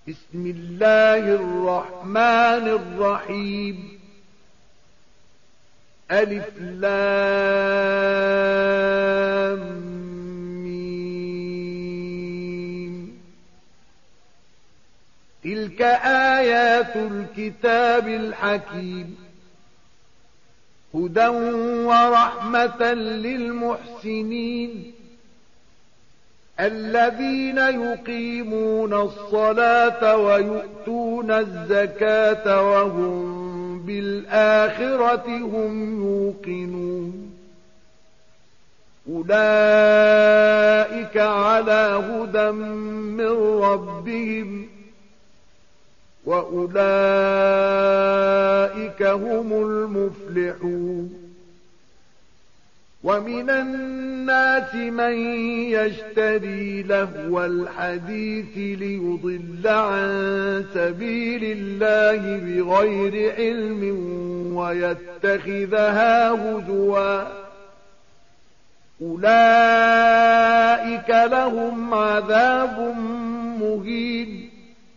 بسم الله الرحمن الرحيم. ألف لام ميم. تلك آيات الكتاب الحكيم، هدى ورحمة للمحسنين الذين يقيمون الصلاة ويؤتون الزكاة وهم بالآخرة هم يوقنون. أولئك على هدى من ربهم وأولئك هم المفلحون. ومن الناس من يشتري لهو الحديث ليضل عن سبيل الله بغير علم ويتخذها هزوا، أولئك لهم عذاب مهين.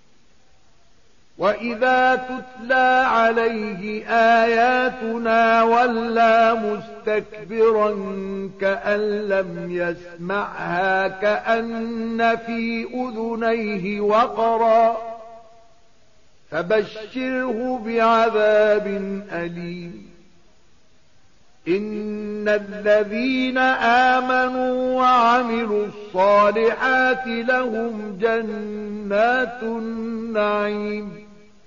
وإذا تتلى عليه آياتنا ولى مستكبرا كأن لم يسمعها كأن في أذنيه وقرا، فبشره بعذاب أليم. إن الذين آمنوا وعملوا الصالحات لهم جنات النعيم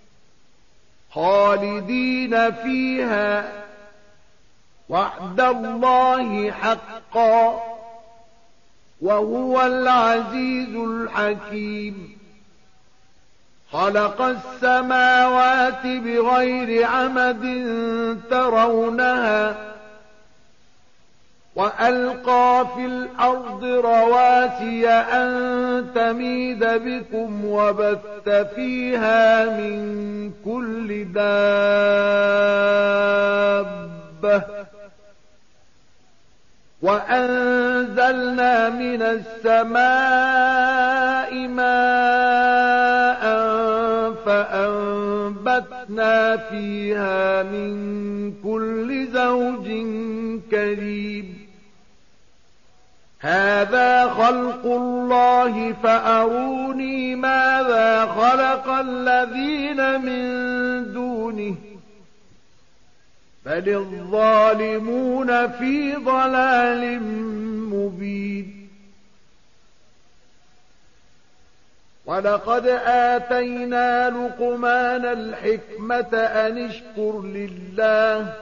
خالدين فيها، وعد الله حقا وهو العزيز الحكيم. خلق السماوات بغير عمد ترونها وألقى في الأرض رواسي أن تميد بكم وبث فيها من كل دابة، وأنزلنا من السماء ماء فأنبتنا فيها من كل زوج كريم. هذا خلق الله فأروني ماذا خلق الذين من دونه، بل الظالمون في ضلال مبين. ولقد آتينا لقمان الحكمة أن اشكر لله،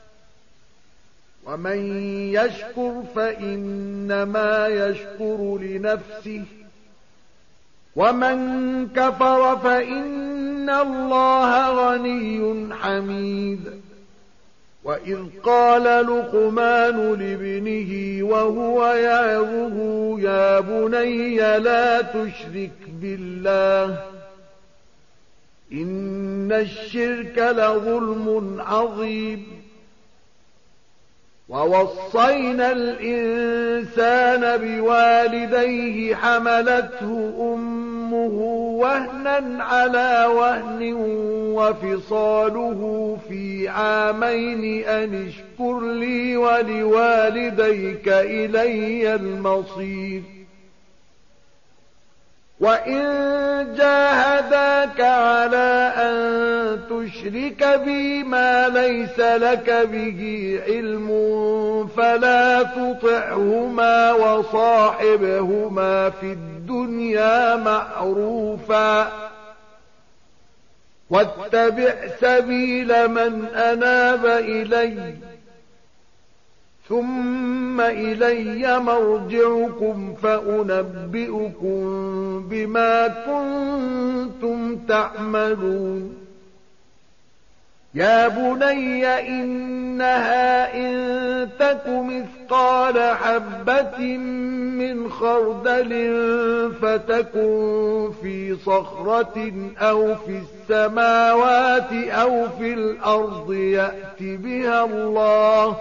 ومن يشكر فإنما يشكر لنفسه، ومن كفر فإن الله غني حميد. وإذ قال لقمان لابنه وهو يعظه يا بني لا تشرك بالله إن الشرك لظلم عظيم. ووصينا الإنسان بوالديه حملته أمه وهنا على وهن وفصاله في عامين أن اشكر لي ولوالديك إلي المصير. وإن جاهداك على أن تشرك بي ما ليس لك به علم فلا تطعهما وصاحبهما في الدنيا معروفا، واتبع سبيل من أناب إلي ثم إلي مرجعكم فأنبئكم بما كنتم تعملون. يا بني إنها إن تك مثقال حبة من خردل فتكن في صخرة أو في السماوات أو في الأرض يأت بها الله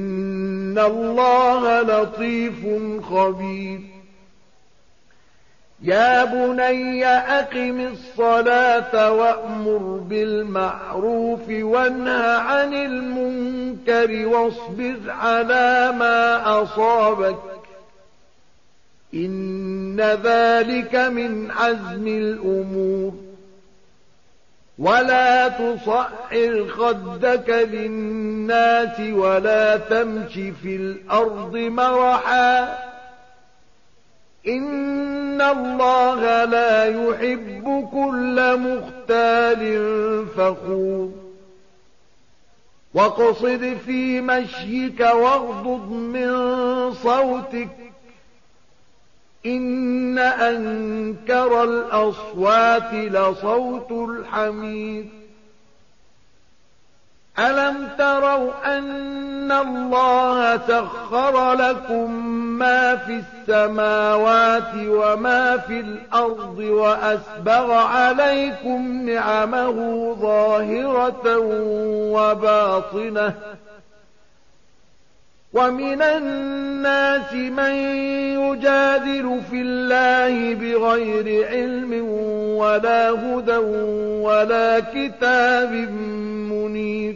إن الله لطيف خبير. يا بني أقم الصلاة وأمر بالمعروف وانه عن المنكر واصبر على ما أصابك إن ذلك من عزم الأمور ولا تصعر خدك للناس ولا تمش في الأرض مرحا إن الله لا يحب كل مختال فخور واقصد في مشيك واغضض من صوتك إن أنكر الأصوات لصوت الحمير ألم تروا أن الله سخر لكم ما في السماوات وما في الأرض وأسبغ عليكم نعمه ظاهرة وباطنة ومن الناس من يجادل في الله بغير علم ولا هدى ولا كتاب منير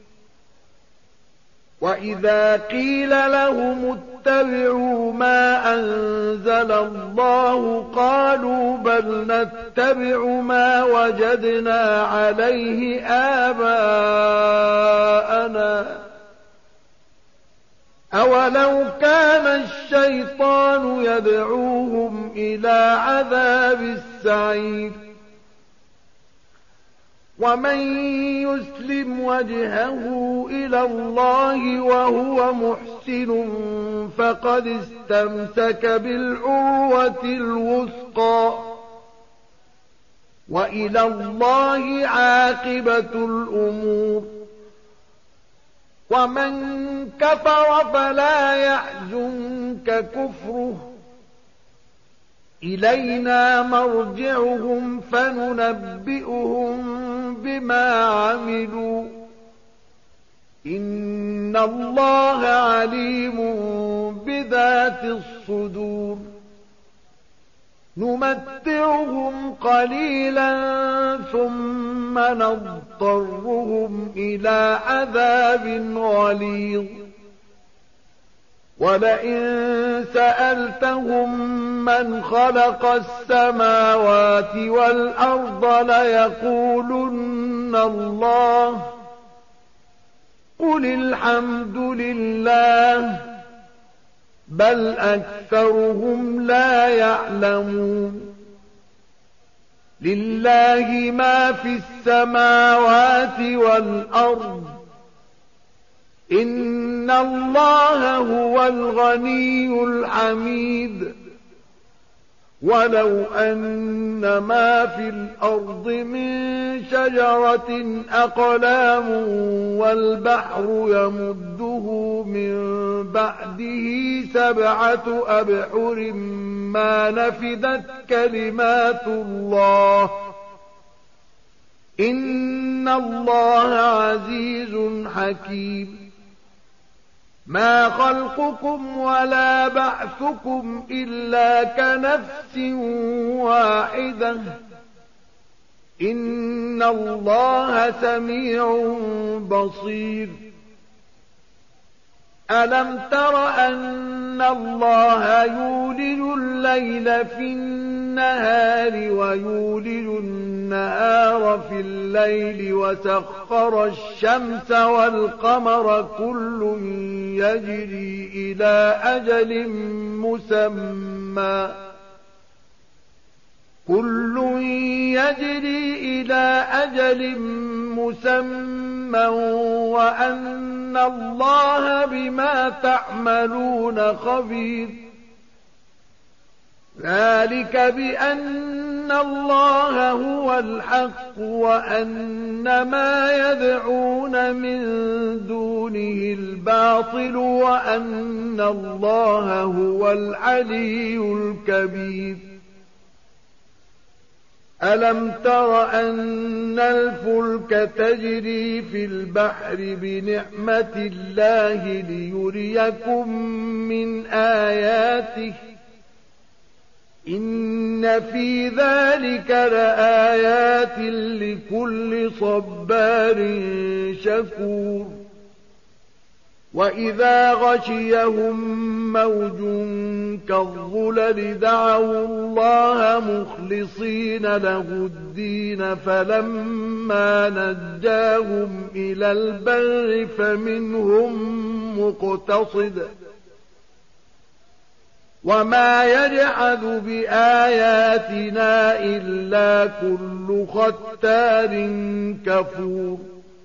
وإذا قيل لهم اتبعوا ما أنزل الله قالوا بل نتبع ما وجدنا عليه آباءنا أولو كان الشيطان يدعوهم إلى عذاب السعير ومن يسلم وجهه إلى الله وهو محسن فقد استمسك بالعروة الوثقى وإلى الله عاقبة الأمور ومن كفر فلا يحزنك كفره إلينا مرجعهم فننبئهم بما عملوا إن الله عليم بذات الصدور نمتعهم قليلا ثم نضطرهم إلى عذاب غليظ ولئن سألتهم من خلق السماوات والأرض ليقولن الله قل الحمد لله بل أكثرهم لا يعلمون لله ما في السماوات والأرض إن الله هو الغني الحميد ولو أن ما في الأرض من شجرة أقلام والبحر يمده من بعده 7 أبحر ما نفدت كلمات الله إن الله عزيز حكيم ما خلقكم ولا بعثكم إلا كنفس واحدة إن الله سميع بصير ألم تر أن الله يولج الليل في النهار ويولج النهار في الليل وسخر الشمس والقمر كل يجري إلى أجل مسمى وأن الله بما تعملون خبير ذلك بأن الله هو الحق وأن ما يدعون من دونه الباطل وأن الله هو العلي الكبير ألم تر أن الفلك تجري في البحر بنعمة الله ليريكم من آياته إن في ذلك لآيات لكل صبار شكور وإذا غشيهم موج كالظلل دعوا الله مخلصين له الدين فلما نجاهم إلى البر فمنهم مقتصد وما يجحد بآياتنا إلا كل ختار كفور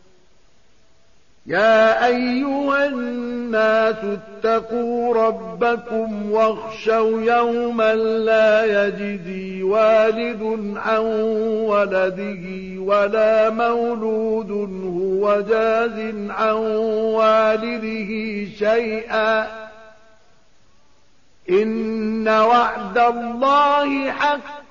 يا أيها الناس اتقوا ربكم واخشوا يوما لا يجزي والد عن ولده ولا مولود هو جاز عن والده شيئا إن وعد الله حق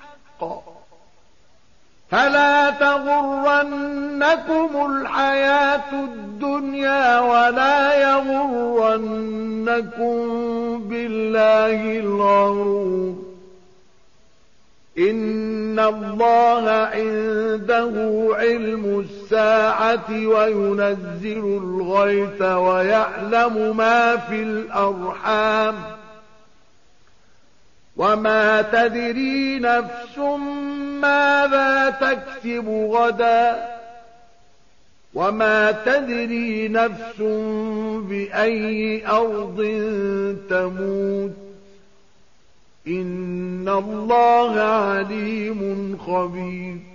فلا تغرنكم الحياة الدنيا ولا يغرنكم بالله الغرور إن الله عنده علم الساعة وينزل الغيث ويعلم ما في الأرحام وما تدري نفس ماذا تكسب غدا وما تدري نفس بأي أرض تموت إن الله عليم خبير